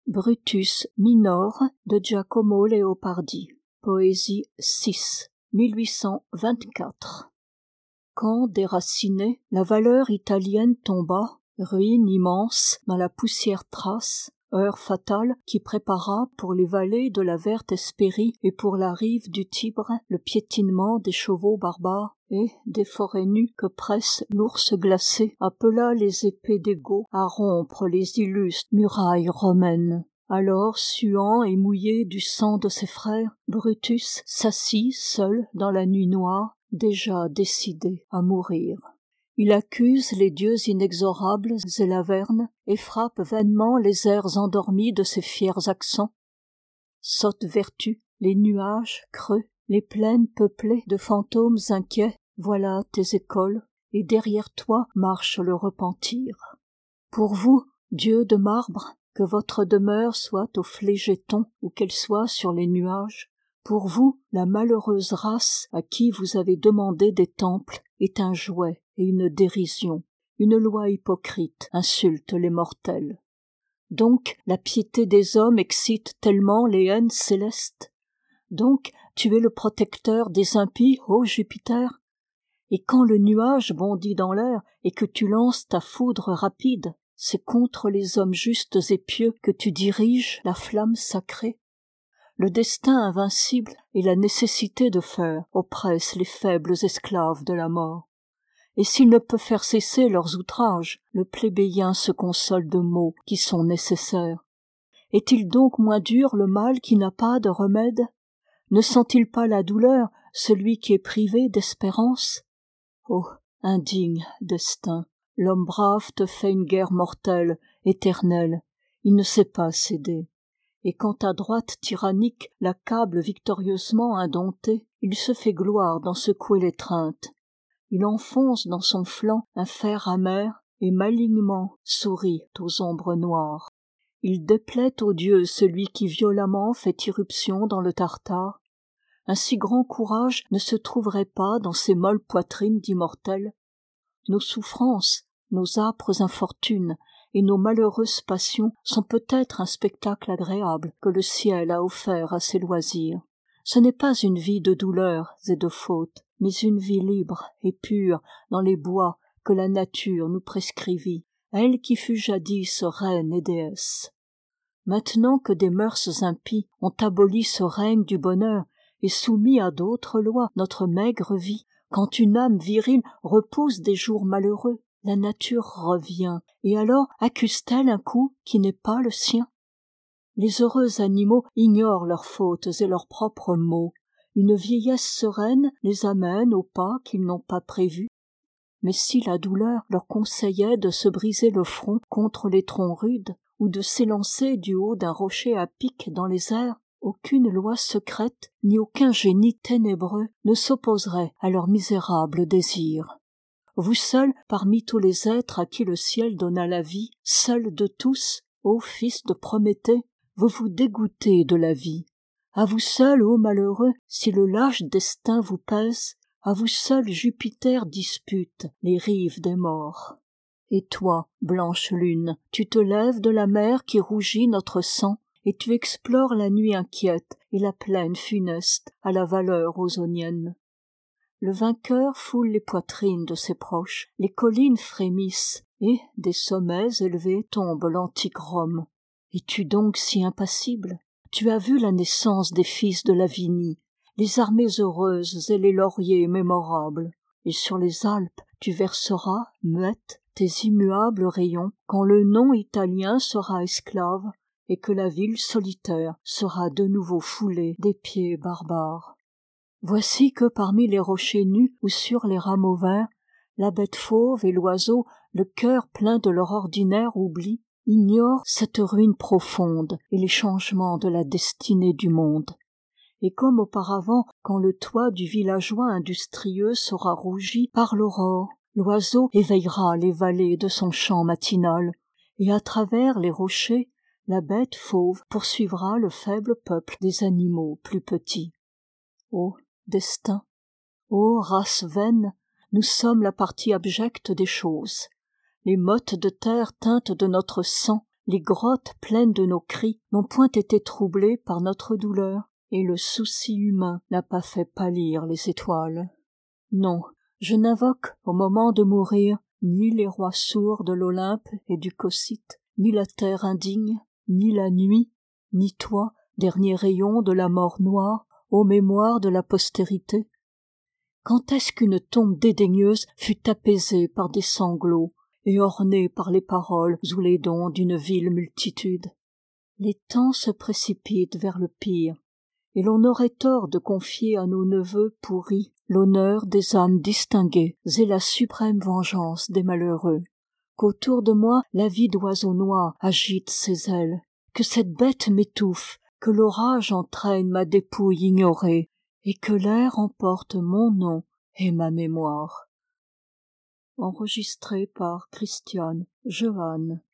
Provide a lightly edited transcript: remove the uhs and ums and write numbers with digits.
Brutus Minor de Giacomo Leopardi. Poésie 6, 1824. Quand, déracinée, la valeur italienne tomba, ruine immense dans la poussière trace, heure fatale qui prépara pour les vallées de la verte Hespérie et pour la rive du Tibre le piétinement des chevaux barbares, et, des forêts nues que presse l'ours glacé, appela les épées d'Ego à rompre les illustres murailles romaines. Alors, suant et mouillé du sang de ses frères, Brutus s'assit seul dans la nuit noire, déjà décidé à mourir. Il accuse les dieux inexorables et l'Averne, et frappe vainement les airs endormis de ses fiers accents. Sotte vertu, les nuages creux, les plaines peuplées de fantômes inquiets, voilà tes écoles, et derrière toi marche le repentir. Pour vous, dieux de marbre, que votre demeure soit au Phlegéton ou qu'elle soit sur les nuages, pour vous, la malheureuse race à qui vous avez demandé des temples est un jouet et une dérision. Une loi hypocrite insulte les mortels. Donc la piété des hommes excite tellement les haines célestes. Donc tu es le protecteur des impies, ô Jupiter. Et quand le nuage bondit dans l'air et que tu lances ta foudre rapide, c'est contre les hommes justes et pieux que tu diriges la flamme sacrée. Le destin invincible et la nécessité de faire oppressent les faibles esclaves de la mort. Et s'il ne peut faire cesser leurs outrages, le plébéien se console de maux qui sont nécessaires. Est-il donc moins dur le mal qui n'a pas de remède? Ne sent-il pas la douleur, celui qui est privé d'espérance? Oh, indigne destin, l'homme brave te fait une guerre mortelle, éternelle, il ne sait pas céder. Et quand ta droite tyrannique l'accable victorieusement indompté, il se fait gloire d'en secouer l'étreinte. Il enfonce dans son flanc un fer amer et malignement sourit aux ombres noires. Il déplaît aux dieux celui qui violemment fait irruption dans le Tartare. Un si grand courage ne se trouverait pas dans ces molles poitrines d'immortels. Nos souffrances, nos âpres infortunes et nos malheureuses passions sont peut-être un spectacle agréable que le ciel a offert à ses loisirs. Ce n'est pas une vie de douleurs et de fautes, mais une vie libre et pure dans les bois que la nature nous prescrivit, elle qui fut jadis reine et déesse. Maintenant que des mœurs impies ont aboli ce règne du bonheur et soumis à d'autres lois notre maigre vie, quand une âme virile repousse des jours malheureux, la nature revient, et alors accuse-t-elle un coup qui n'est pas le sien? Les heureux animaux ignorent leurs fautes et leurs propres maux. Une vieillesse sereine les amène au pas qu'ils n'ont pas prévu. Mais si la douleur leur conseillait de se briser le front contre les troncs rudes, ou de s'élancer du haut d'un rocher à pic dans les airs, aucune loi secrète, ni aucun génie ténébreux ne s'opposerait à leur misérable désir. Vous seul, parmi tous les êtres à qui le ciel donna la vie, seul de tous, ô fils de Prométhée, vous vous dégoûtez de la vie. À vous seul, ô malheureux, si le lâche destin vous pèse, à vous seul Jupiter dispute les rives des morts. Et toi, blanche lune, tu te lèves de la mer qui rougit notre sang, et tu explores la nuit inquiète et la plaine funeste à la valeur ozonienne. Le vainqueur foule les poitrines de ses proches, les collines frémissent, et des sommets élevés tombe l'antique Rome. Es-tu donc si impassible? Tu as vu la naissance des fils de Lavinie, les armées heureuses et les lauriers mémorables, et sur les Alpes tu verseras, muette, tes immuables rayons, quand le nom italien sera esclave, et que la ville solitaire sera de nouveau foulée des pieds barbares. Voici que parmi les rochers nus ou sur les rameaux verts, la bête fauve et l'oiseau, le cœur plein de leur ordinaire oubli, ignorent cette ruine profonde et les changements de la destinée du monde. Et comme auparavant, quand le toit du villageois industrieux sera rougi par l'aurore, l'oiseau éveillera les vallées de son chant matinal, et à travers les rochers, la bête fauve poursuivra le faible peuple des animaux plus petits. Ô destin, ô race vaine, nous sommes la partie abjecte des choses. Les mottes de terre teintes de notre sang, les grottes pleines de nos cris n'ont point été troublées par notre douleur, et le souci humain n'a pas fait pâlir les étoiles. Non, je n'invoque au moment de mourir ni les rois sourds de l'Olympe et du Cocyte, ni la terre indigne, ni la nuit, ni toi, dernier rayon de la mort noire, ô mémoire de la postérité. Quand est-ce qu'une tombe dédaigneuse fut apaisée par des sanglots et ornée par les paroles ou les dons d'une vile multitude? Les temps se précipitent vers le pire, et l'on aurait tort de confier à nos neveux pourris l'honneur des âmes distinguées et la suprême vengeance des malheureux. Qu'autour de moi la vie d'oiseau noir agite ses ailes, que cette bête m'étouffe, que l'orage entraîne ma dépouille ignorée, et que l'air emporte mon nom et ma mémoire. Enregistré par Christiane Johannes.